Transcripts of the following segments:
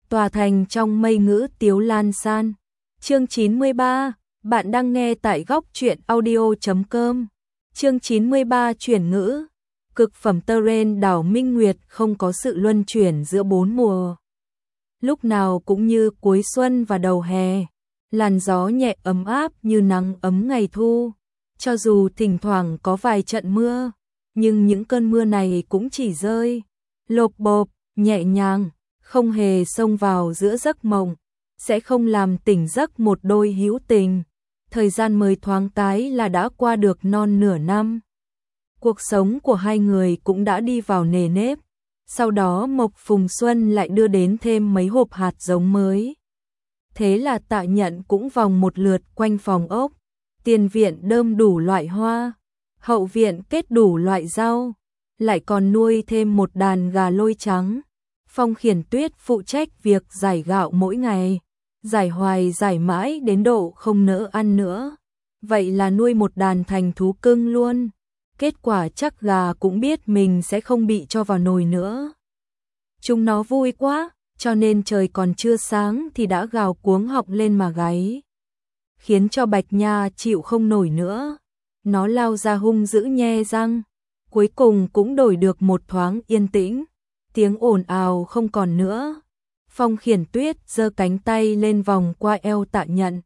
tòa thành trong mây ngữ tiếu lan san. Chương 93, bạn đang nghe tại góc truyện audio.com. Chương 93 chuyển ngữ. Cực phẩm terrain đảo Minh Nguyệt không có sự luân chuyển giữa bốn mùa. Lúc nào cũng như cuối xuân và đầu hè, làn gió nhẹ ấm áp như nắng ấm ngày thu. Cho dù thỉnh thoảng có vài trận mưa, nhưng những cơn mưa này cũng chỉ rơi lộp bộp, nhẹ nhàng, không hề xông vào giữa giấc mộng, sẽ không làm tỉnh giấc một đôi hữu tình. Thời gian mới thoáng cái là đã qua được non nửa năm. Cuộc sống của hai người cũng đã đi vào nề nếp. Sau đó Mộc Phùng Xuân lại đưa đến thêm mấy hộp hạt giống mới. Thế là Tạ Nhận cũng vòng một lượt quanh phòng ốc. Tiền viện đơm đủ loại hoa, hậu viện kết đủ loại rau, lại còn nuôi thêm một đàn gà lôi trắng. Phong Khiển Tuyết phụ trách việc giải gạo mỗi ngày, giải hoài giải mãi đến độ không nỡ ăn nữa. Vậy là nuôi một đàn thành thú cưng luôn. Kết quả chắc gà cũng biết mình sẽ không bị cho vào nồi nữa. Chúng nó vui quá, cho nên trời còn chưa sáng thì đã gào cuống họng lên mà gáy, khiến cho Bạch Nha chịu không nổi nữa. Nó lao ra hung dữ nhe răng, cuối cùng cũng đổi được một thoáng yên tĩnh, tiếng ồn ào không còn nữa. Phong Khiển Tuyết giơ cánh tay lên vòng qua eo Tạ Nhận.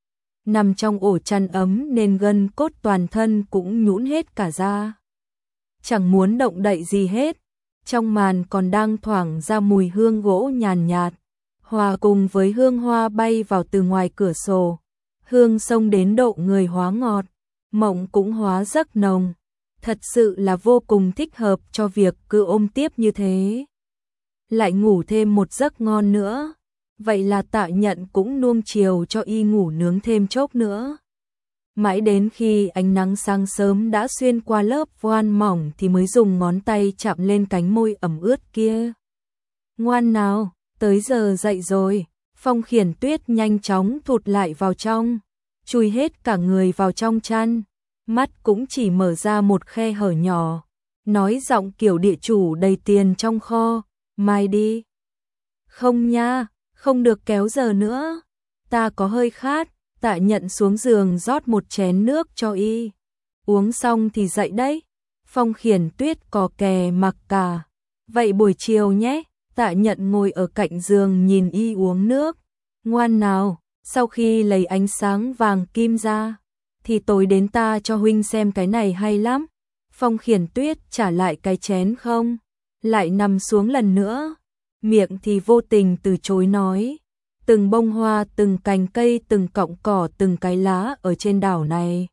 Nằm trong ổ chăn ấm nên gân cốt toàn thân cũng nhũn hết cả ra. Chẳng muốn động đậy gì hết. Trong màn còn đang thoảng ra mùi hương gỗ nhàn nhạt, hòa cùng với hương hoa bay vào từ ngoài cửa sổ. Hương xông đến độ người hóa ngọt, mộng cũng hóa giấc nồng. Thật sự là vô cùng thích hợp cho việc cứ ôm tiếp như thế. Lại ngủ thêm một giấc ngon nữa. Vậy là Tạ Nhận cũng nuông chiều cho y ngủ nướng thêm chốc nữa. Mãi đến khi ánh nắng sáng sớm đã xuyên qua lớp voan mỏng thì mới dùng ngón tay chạm lên cánh môi ẩm ướt kia. Ngoan nào, tới giờ dậy rồi. Phong Khiển Tuyết nhanh chóng thụt lại vào trong, chui hết cả người vào trong chăn, mắt cũng chỉ mở ra một khe hở nhỏ, nói giọng kiểu địa chủ đầy tiền trong kho, mai đi. Không nha, không được kéo giờ nữa, ta có hơi khát. Tạ Nhận xuống giường rót một chén nước cho y. Uống xong thì dậy đấy. Phong Khiển Tuyết cò kè mặc cả. Vậy buổi chiều nhé. Tạ Nhận ngồi ở cạnh giường nhìn y uống nước. Ngoan nào, sau khi lấy ánh sáng vàng kim ra, thì tối đến ta cho huynh xem cái này hay lắm. Phong Khiển Tuyết trả lại cái chén không, lại nằm xuống lần nữa. Miệng thì vô tình từ chối nói. Từng bông hoa, từng cành cây, từng cọng cỏ, từng cái lá ở trên đảo này,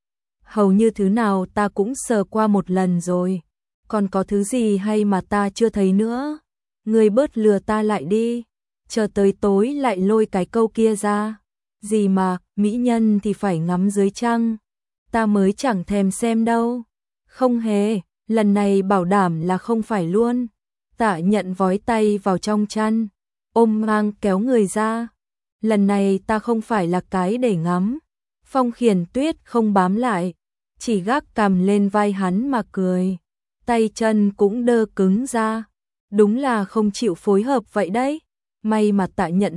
hầu như thứ nào ta cũng sờ qua một lần rồi. Còn có thứ gì hay mà ta chưa thấy nữa? Ngươi bớt lừa ta lại đi. Chờ tới tối lại lôi cái câu kia ra. Gì mà, mỹ nhân thì phải ngắm dưới trăng. Ta mới chẳng thèm xem đâu. Không hề, lần này bảo đảm là không phải luôn. Tạ Nhận vói tay vào trong chăn, ôm ngang kéo người ra. Lần này ta không phải là cái để ngắm. Phong Khiển Tuyết không bám lại, chỉ gác cằm lên vai hắn mà cười. Tay chân cũng đơ cứng ra. Đúng là không chịu phối hợp vậy đấy. May mà Tạ Nhận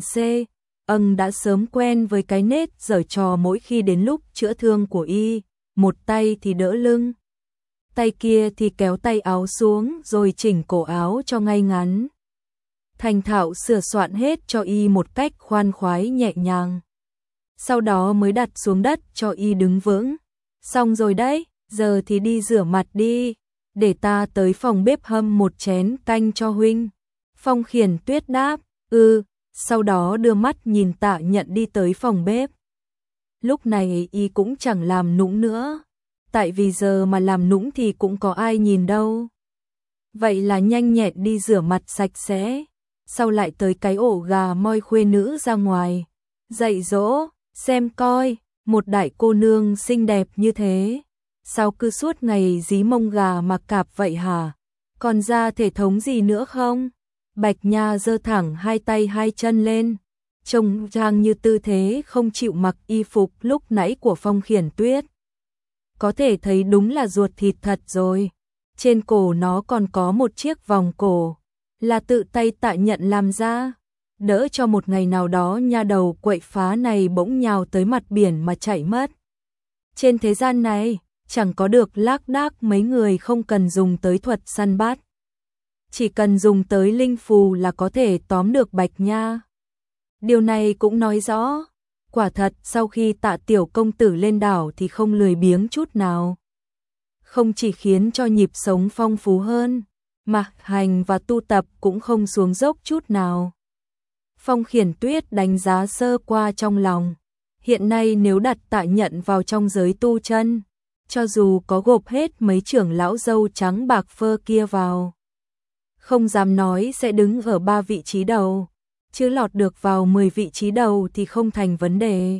đã sớm quen với cái nết giở trò mỗi khi đến lúc chữa thương của y. Một tay thì đỡ lưng, tay kia thì kéo tay áo xuống rồi chỉnh cổ áo cho ngay ngắn. Thành thạo sửa soạn hết cho y một cách khoan khoái nhẹ nhàng. Sau đó mới đặt xuống đất cho y đứng vững. Xong rồi đấy, giờ thì đi rửa mặt đi, để ta tới phòng bếp hâm một chén canh cho huynh. Phong Khiển Tuyết đáp, sau đó đưa mắt nhìn Tạ Nhận đi tới phòng bếp. Lúc này y cũng chẳng làm nũng nữa, tại vì giờ mà làm nũng thì cũng có ai nhìn đâu. Vậy là nhanh nhẹn đi rửa mặt sạch sẽ. Sau lại tới cái ổ gà moi khuê nữ ra ngoài, dạy dỗ, xem coi, một đại cô nương xinh đẹp như thế, sao cứ suốt ngày dí mông gà mà cạp vậy hả? Còn ra thể thống gì nữa không? Bạch Nha giơ thẳng hai tay hai chân lên, trông trang như tư thế không chịu mặc y phục lúc nãy của Phong Khiển Tuyết. Có thể thấy đúng là ruột thịt thật rồi. Trên cổ nó còn có một chiếc vòng cổ, là tự tay Tạ Nhận làm ra. đỡ cho một ngày nào đó nha đầu quậy phá này bỗng nhào tới mặt biển mà chạy mất. Trên thế gian này, chẳng có được lác đác mấy người không cần dùng tới thuật săn bắt. Chỉ cần dùng tới linh phù là có thể tóm được Bạch Nha. Điều này cũng nói rõ, quả thật sau khi Tạ tiểu công tử lên đảo thì không lười biếng chút nào. Không chỉ khiến cho nhịp sống phong phú hơn, mà hành và tu tập cũng không xuống dốc chút nào. Phong Khiển Tuyết đánh giá sơ qua trong lòng. Hiện nay nếu đặt Tạ Nhận vào trong giới tu chân, cho dù có gộp hết mấy trưởng lão râu trắng bạc phơ kia vào, không dám nói sẽ đứng ở 3 vị trí đầu, chứ lọt được vào 10 vị trí đầu thì không thành vấn đề.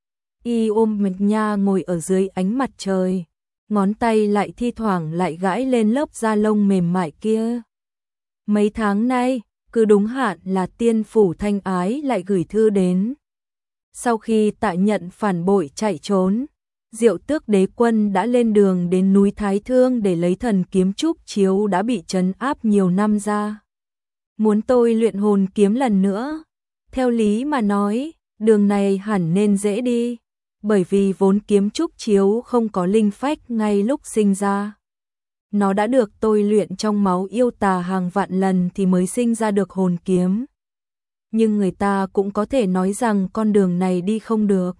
Y ôm Bạch Nha ngồi ở dưới ánh mặt trời, ngón tay lại thi thoảng lại gãi lên lớp da lông mềm mại kia. Mấy tháng nay, cứ đúng hạn là Tiên phủ Thanh Ái lại gửi thư đến. Sau khi Tạ Nhận phản bội chạy trốn, Diệu Tước Đế Quân đã lên đường đến núi Thái Thương để lấy thần kiếm trúc chiếu đã bị trấn áp nhiều năm ra. Muốn tôi luyện hồn kiếm lần nữa. Theo lý mà nói, đường này hẳn nên dễ đi, bởi vì vốn kiếm trúc chiếu không có linh phách ngay lúc sinh ra. Nó đã được tôi luyện trong máu yêu tà hàng vạn lần thì mới sinh ra được hồn kiếm. Nhưng người ta cũng có thể nói rằng con đường này đi không được.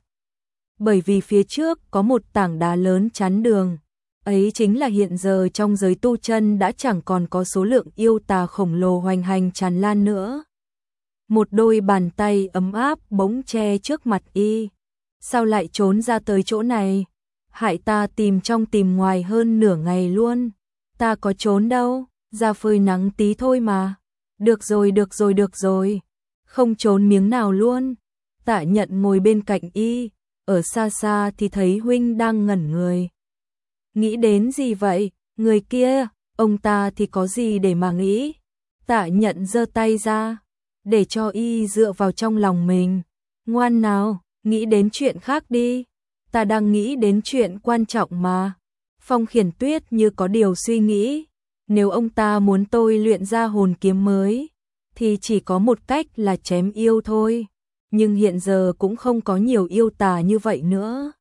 Bởi vì phía trước có một tảng đá lớn chắn đường. Ấy chính là hiện giờ trong giới tu chân đã chẳng còn có số lượng yêu tà khổng lồ hoành hành tràn lan nữa. Một đôi bàn tay ấm áp bỗng che trước mặt y. Sao lại trốn ra tới chỗ này? Hại ta tìm trong tìm ngoài hơn nửa ngày luôn. Ta có trốn đâu, ra phơi nắng tí thôi mà. Được rồi, được rồi, được rồi. Không trốn miếng nào luôn. Tạ Nhận ngồi bên cạnh y, ở xa xa thì thấy huynh đang ngẩn người. Nghĩ đến gì vậy? Người kia, ông ta thì có gì để mà nghĩ? Tạ Nhận giơ tay ra, để cho y dựa vào trong lòng mình. Ngoan nào, nghĩ đến chuyện khác đi. Ta đang nghĩ đến chuyện quan trọng mà. Phong Khiển Tuyết như có điều suy nghĩ. Nếu ông ta muốn tôi luyện ra hồn kiếm mới, thì chỉ có một cách là chém yêu thôi. Nhưng hiện giờ cũng không có nhiều yêu tà như vậy nữa.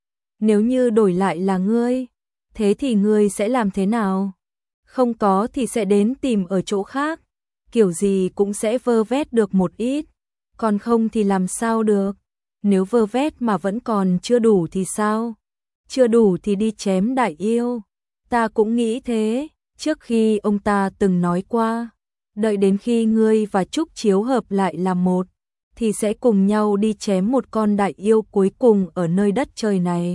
Nếu như đổi lại là ngươi, thế thì ngươi sẽ làm thế nào? Không có thì sẽ đến tìm ở chỗ khác. Kiểu gì cũng sẽ vơ vét được một ít. Còn không thì làm sao được? Nếu vơ vét mà vẫn còn chưa đủ thì sao? Chưa đủ thì đi chém đại yêu. Ta cũng nghĩ thế, trước khi ông ta từng nói qua, đợi đến khi ngươi và Trúc Chiếu hợp lại làm một, thì sẽ cùng nhau đi chém một con đại yêu cuối cùng ở nơi đất trời này.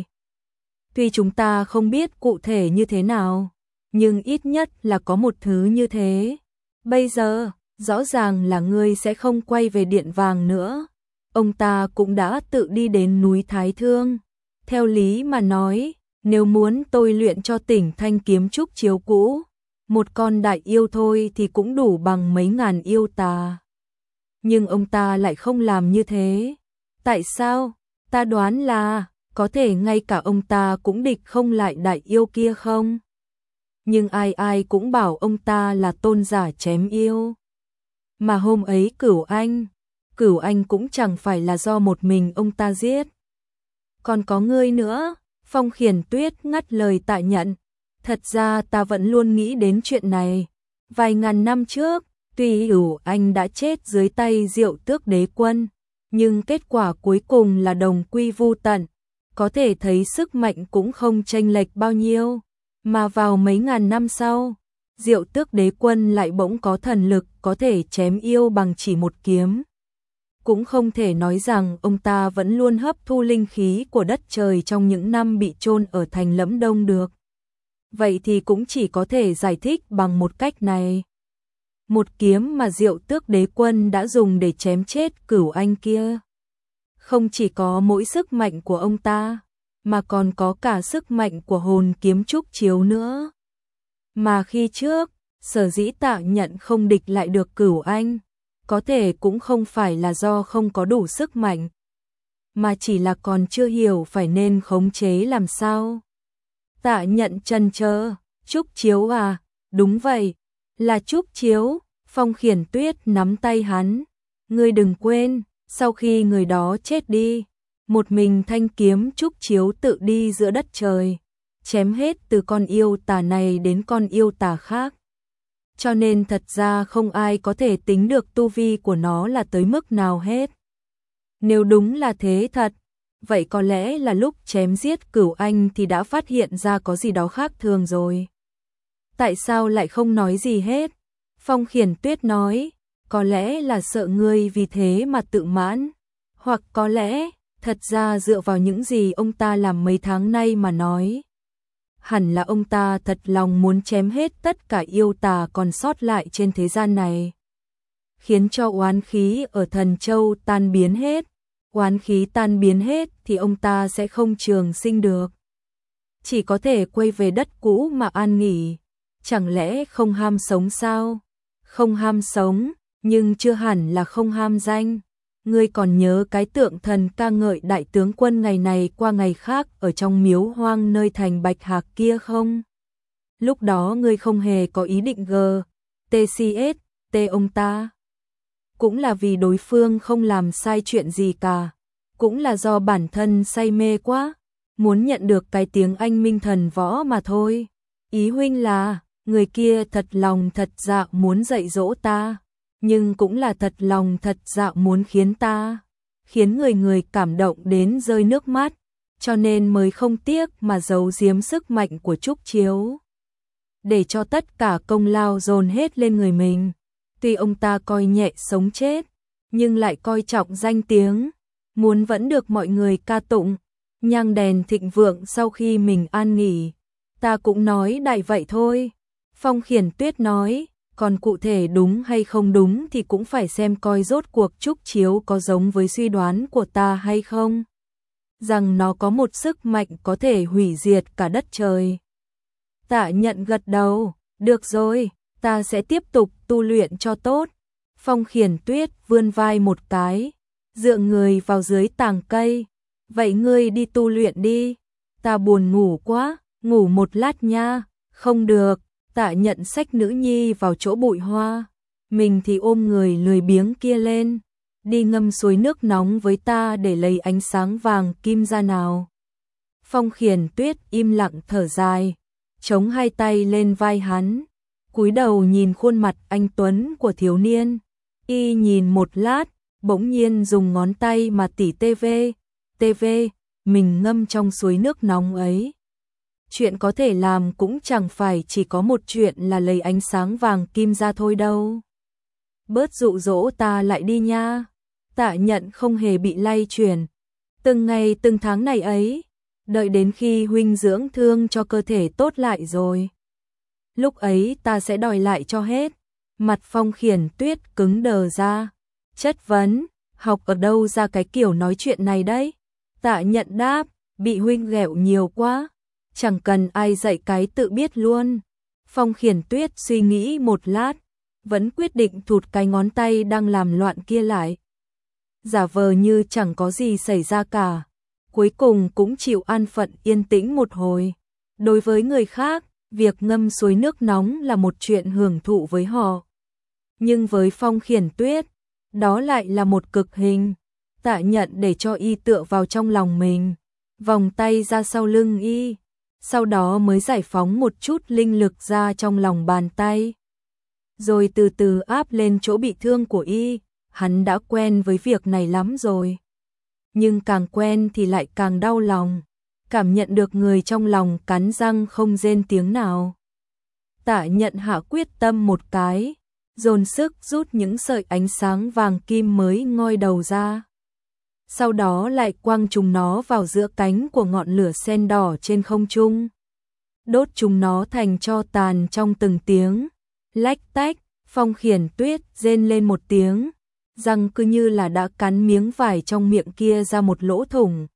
Tuy chúng ta không biết cụ thể như thế nào, nhưng ít nhất là có một thứ như thế. Bây giờ, rõ ràng là ngươi sẽ không quay về Điện Vàng nữa. Ông ta cũng đã tự đi đến núi Thái Thương. Theo lý mà nói, nếu muốn tôi luyện cho tỉnh thanh kiếm trúc chiếu cũ, một con đại yêu thôi thì cũng đủ bằng mấy ngàn yêu tà. Nhưng ông ta lại không làm như thế. Tại sao? Ta đoán là có thể ngay cả ông ta cũng địch không lại đại yêu kia không? Nhưng ai ai cũng bảo ông ta là tôn giả chém yêu. Mà hôm ấy Cửu Anh cũng chẳng phải là do một mình ông ta giết. Còn có ngươi nữa. Phong Khiển Tuyết ngắt lời Tạ Nhận. Thật ra ta vẫn luôn nghĩ đến chuyện này. Vài ngàn năm trước, tuy Cửu Anh đã chết dưới tay Diệu Tước Đế Quân, nhưng kết quả cuối cùng là đồng quy vu tận. Có thể thấy sức mạnh cũng không chênh lệch bao nhiêu. Mà vào mấy ngàn năm sau, Diệu Tước Đế Quân lại bỗng có thần lực có thể chém yêu bằng chỉ một kiếm. Cũng không thể nói rằng ông ta vẫn luôn hấp thu linh khí của đất trời trong những năm bị chôn ở thành Lẫm Đông được. Vậy thì cũng chỉ có thể giải thích bằng một cách này. Một kiếm mà Diệu Tước Đế Quân đã dùng để chém chết Cửu Anh kia. Không chỉ có mỗi sức mạnh của ông ta, mà còn có cả sức mạnh của hồn kiếm trúc chiếu nữa. Mà khi trước, sở dĩ Tạ Nhận không địch lại được Cửu Anh, có thể cũng không phải là do không có đủ sức mạnh, mà chỉ là còn chưa hiểu phải nên khống chế làm sao. Tạ Nhận chần chờ, Trúc Chiếu à, đúng vậy, là Trúc Chiếu. Phong Khiển Tuyết nắm tay hắn, Ngươi đừng quên, sau khi người đó chết đi, một mình thanh kiếm Trúc Chiếu tự đi giữa đất trời, chém hết từ con yêu tà này đến con yêu tà khác. Cho nên thật ra không ai có thể tính được tu vi của nó là tới mức nào hết. Nếu đúng là thế thật, vậy có lẽ là lúc chém giết Cửu Anh thì đã phát hiện ra có gì đó khác thường rồi. Tại sao lại không nói gì hết? Phong Khiển Tuyết nói, có lẽ là sợ ngươi vì thế mà tự mãn, hoặc có lẽ, thật ra dựa vào những gì ông ta làm mấy tháng nay mà nói, hẳn là ông ta thật lòng muốn chém hết tất cả yêu tà còn sót lại trên thế gian này, khiến cho oán khí ở Thần Châu tan biến hết. Oán khí tan biến hết thì ông ta sẽ không trường sinh được, chỉ có thể quay về đất cũ mà an nghỉ. Chẳng lẽ không ham sống sao? Không ham sống, nhưng chưa hẳn là không ham danh. Ngươi còn nhớ cái tượng thần ca ngợi đại tướng quân ngày này qua ngày khác ở trong miếu hoang nơi thành Bạch Hạc kia không? Lúc đó ngươi không hề có ý định TCS ông ta. Cũng là vì đối phương không làm sai chuyện gì cả, cũng là do bản thân say mê quá, muốn nhận được cái tiếng anh minh thần võ mà thôi. Ý huynh là, người kia thật lòng thật dạ muốn dạy dỗ ta, nhưng cũng là thật lòng thật dạ muốn khiến người cảm động đến rơi nước mắt, cho nên mới không tiếc mà giấu giếm sức mạnh của Trúc Chiếu, để cho tất cả công lao dồn hết lên người mình. Tuy ông ta coi nhẹ sống chết, nhưng lại coi trọng danh tiếng, muốn vẫn được mọi người ca tụng, nhang đèn thịnh vượng sau khi mình an nghỉ. Ta cũng nói đại vậy thôi. Phong Khiển Tuyết nói, còn cụ thể đúng hay không đúng thì cũng phải xem coi rốt cuộc Trúc Chiếu có giống với suy đoán của ta hay không. Rằng nó có một sức mạnh có thể hủy diệt cả đất trời. Tạ Nhận gật đầu, được rồi, ta sẽ tiếp tục tu luyện cho tốt. Phong Khiển Tuyết vươn vai một cái, dựa người vào dưới tàng cây. Vậy ngươi đi tu luyện đi, ta buồn ngủ quá, ngủ một lát nha. Không được, Tạ Nhận xách nữ nhi vào chỗ bụi hoa, mình thì ôm người lười biếng kia lên, đi ngâm suối nước nóng với ta để lấy ánh sáng vàng kim ra nào. Phong Khiển Tuyết im lặng thở dài, chống hai tay lên vai hắn, cúi đầu nhìn khuôn mặt anh tuấn của thiếu niên. Y nhìn một lát, bỗng nhiên dùng ngón tay mà tỉ TV, mình ngâm trong suối nước nóng ấy. Chuyện có thể làm cũng chẳng phải chỉ có một chuyện là lấy ánh sáng vàng kim ra thôi đâu. Bớt dụ dỗ ta lại đi nha. Tạ Nhận không hề bị lay chuyển. Từng ngày từng tháng này ấy, đợi đến khi huynh dưỡng thương cho cơ thể tốt lại rồi, lúc ấy ta sẽ đòi lại cho hết. Mặt Phong Khiển Tuyết cứng đờ ra, chất vấn, học ở đâu ra cái kiểu nói chuyện này đấy? Tạ Nhận đáp, bị huynh ghẹo nhiều quá, chẳng cần ai dạy cái tự biết luôn. Phong Khiển Tuyết suy nghĩ một lát, vẫn quyết định thụt cái ngón tay đang làm loạn kia lại, giả vờ như chẳng có gì xảy ra cả. Cuối cùng cũng chịu an phận yên tĩnh một hồi. Đối với người khác, việc ngâm suối nước nóng là một chuyện hưởng thụ với họ, nhưng với Phong Khiển Tuyết, đó lại là một cực hình. Tạ Nhận để cho y tựa vào trong lòng mình, vòng tay ra sau lưng y, sau đó mới giải phóng một chút linh lực ra trong lòng bàn tay, rồi từ từ áp lên chỗ bị thương của y. Hắn đã quen với việc này lắm rồi, nhưng càng quen thì lại càng đau lòng, cảm nhận được người trong lòng cắn răng không rên tiếng nào. Tạ Nhận hạ quyết tâm một cái, dồn sức rút những sợi ánh sáng vàng kim mới ngoi đầu ra, sau đó lại quăng chúng nó vào giữa cánh của ngọn lửa sen đỏ trên không trung, đốt chúng nó thành tro tàn trong từng tiếng lách tách. Phong Khiển Tuyết rên lên một tiếng, răng cứ như là đã cắn miếng vải trong miệng kia ra một lỗ thủng.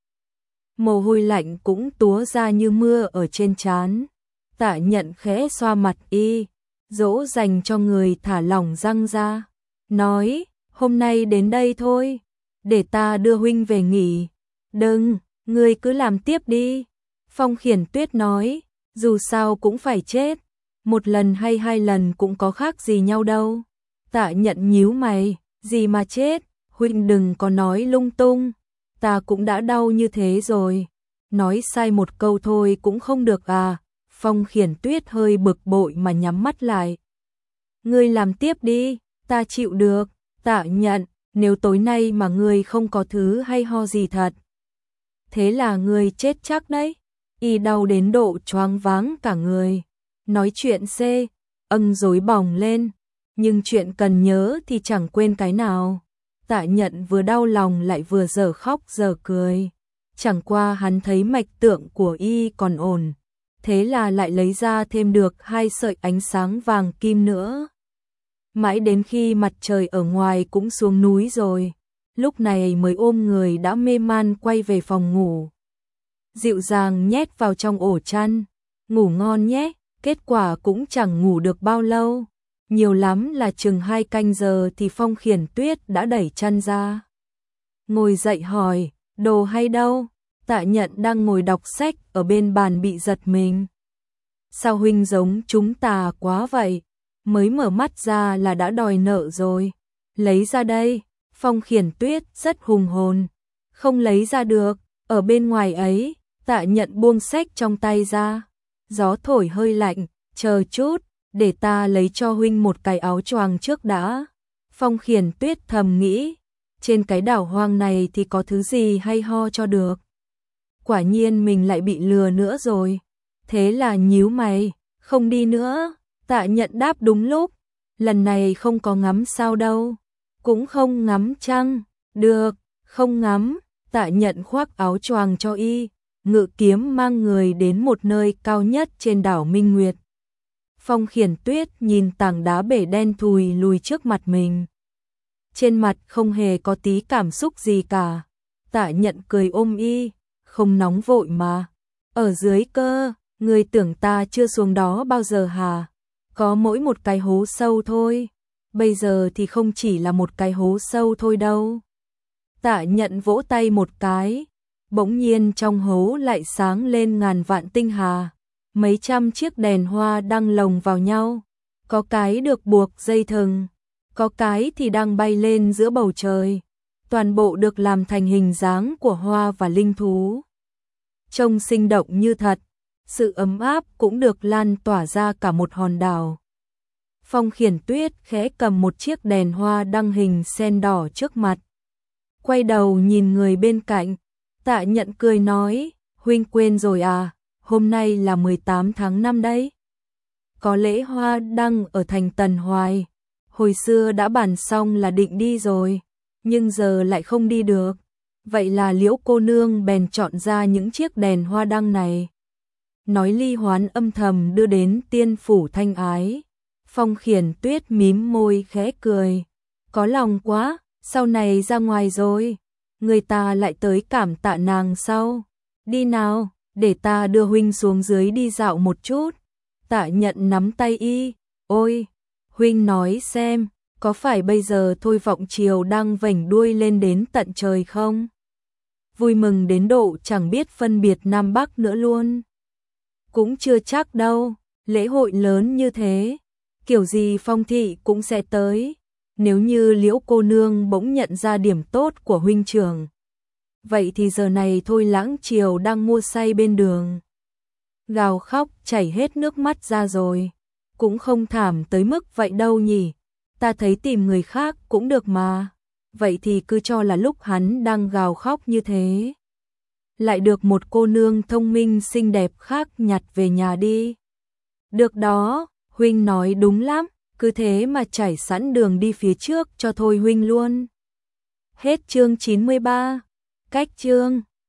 Mồ hôi lạnh cũng túa ra như mưa ở trên trán. Tạ Nhận khẽ xoa mặt y, dỗ dành cho người thả lỏng răng ra, nói, hôm nay đến đây thôi, để ta đưa huynh về nghỉ. Đừng, ngươi cứ làm tiếp đi. Phong Khiển Tuyết nói, dù sao cũng phải chết, một lần hay hai lần cũng có khác gì nhau đâu. Tạ Nhận nhíu mày, Gì mà chết, huynh đừng có nói lung tung, ta cũng đã đau như thế rồi. Nói sai một câu thôi cũng không được à? Phong Khiển Tuyết hơi bực bội mà nhắm mắt lại. Ngươi làm tiếp đi, ta chịu được. Tạ Nhận, nếu tối nay mà ngươi không có thứ hay ho gì thật, thế là ngươi chết chắc đấy. Y đau đến độ choáng váng cả người. Nói chuyện rối bỏng lên, nhưng chuyện cần nhớ thì chẳng quên cái nào. Tạ Nhận vừa đau lòng lại vừa dở khóc dở cười. Chẳng qua hắn thấy mạch tượng của y còn ổn, thế là lại lấy ra thêm được 2 sợi ánh sáng vàng kim nữa. Mãi đến khi mặt trời ở ngoài cũng xuống núi rồi, lúc này mới ôm người đã mê man quay về phòng ngủ. Dịu dàng nhét vào trong ổ chăn, ngủ ngon nhé. Kết quả cũng chẳng ngủ được bao lâu, nhiều lắm là chừng 2 canh giờ thì Phong Khiển Tuyết đã đẩy chăn ra. Ngồi dậy hỏi, đồ hay đâu? Tạ Nhận đang ngồi đọc sách ở bên bàn bị giật mình. Sao huynh giống chúng ta quá vậy? Mới mở mắt ra là đã đòi nợ rồi. Lấy ra đây. Phong Khiển Tuyết rất hùng hồn. Không lấy ra được, ở bên ngoài ấy. Tạ Nhận buông sách trong tay ra. Gió thổi hơi lạnh, chờ chút, để ta lấy cho huynh một cái áo choàng trước đã. Phong Khiển Tuyết thầm nghĩ, trên cái đảo hoang này thì có thứ gì hay ho cho được. Quả nhiên mình lại bị lừa nữa rồi. Thế là nhíu mày, không đi nữa. Tạ Nhận đáp đúng lúc, lần này không có ngắm sao đâu. Cũng không ngắm trăng, được, không ngắm. Tạ Nhận khoác áo choàng cho y, ngự kiếm mang người đến một nơi cao nhất trên đảo Minh Nguyệt. Phong Khiển Tuyết nhìn tảng đá bể đen thùi lùi trước mặt mình. Trên mặt không hề có tí cảm xúc gì cả. Tạ Nhận cười ôm y, không nóng vội mà. Ở dưới cơ, người tưởng ta chưa xuống đó bao giờ hả? Có mỗi một cái hố sâu thôi. Bây giờ thì không chỉ là một cái hố sâu thôi đâu. Tạ Nhận vỗ tay một cái. Bỗng nhiên trong hố lại sáng lên ngàn vạn tinh hà. Mấy trăm chiếc đèn hoa đang lồng vào nhau. Có cái được buộc dây thừng, có cái thì đang bay lên giữa bầu trời. Toàn bộ được làm thành hình dáng của hoa và linh thú. Trông sinh động như thật, sự ấm áp cũng được lan tỏa ra cả một hòn đảo. Phong Khiển Tuyết khẽ cầm một chiếc đèn hoa đăng hình sen đỏ trước mặt. Quay đầu nhìn người bên cạnh, Tạ Nhận cười nói, huynh quên rồi à, hôm nay là 18 tháng 5 đấy. Có lễ hoa đăng ở thành Tần Hoài, hồi xưa đã bàn xong là định đi rồi, nhưng giờ lại không đi được. Vậy là Liễu cô nương bèn chọn ra những chiếc đèn hoa đăng này. Nói ly hoán âm thầm đưa đến tiên phủ Thanh Ái. Phong Khiển Tuyết mím môi khẽ cười. Có lòng quá, sau này ra ngoài rồi, người ta lại tới cảm tạ nàng sau. Đi nào, để ta đưa huynh xuống dưới đi dạo một chút. Tạ Nhận nắm tay y. Ôi, huynh nói xem, có phải bây giờ Thôi Vọng Triều đang vểnh đuôi lên đến tận trời không? Vui mừng đến độ chẳng biết phân biệt Nam Bắc nữa luôn. Cũng chưa chắc đâu, lễ hội lớn như thế, kiểu gì Phong thị cũng sẽ tới. Nếu như Liễu cô nương bỗng nhận ra điểm tốt của huynh trưởng, vậy thì giờ này Thôi Lãng Triều đang mua say bên đường. Gào khóc chảy hết nước mắt ra rồi. Cũng không thảm tới mức vậy đâu nhỉ. Ta thấy tìm người khác cũng được mà. Vậy thì cứ cho là lúc hắn đang gào khóc như thế, lại được một cô nương thông minh xinh đẹp khác nhặt về nhà đi. Được đó, huynh nói đúng lắm, cứ thế mà trải sẵn đường đi phía trước cho Thôi huynh luôn. Hết chương 93. Cách chương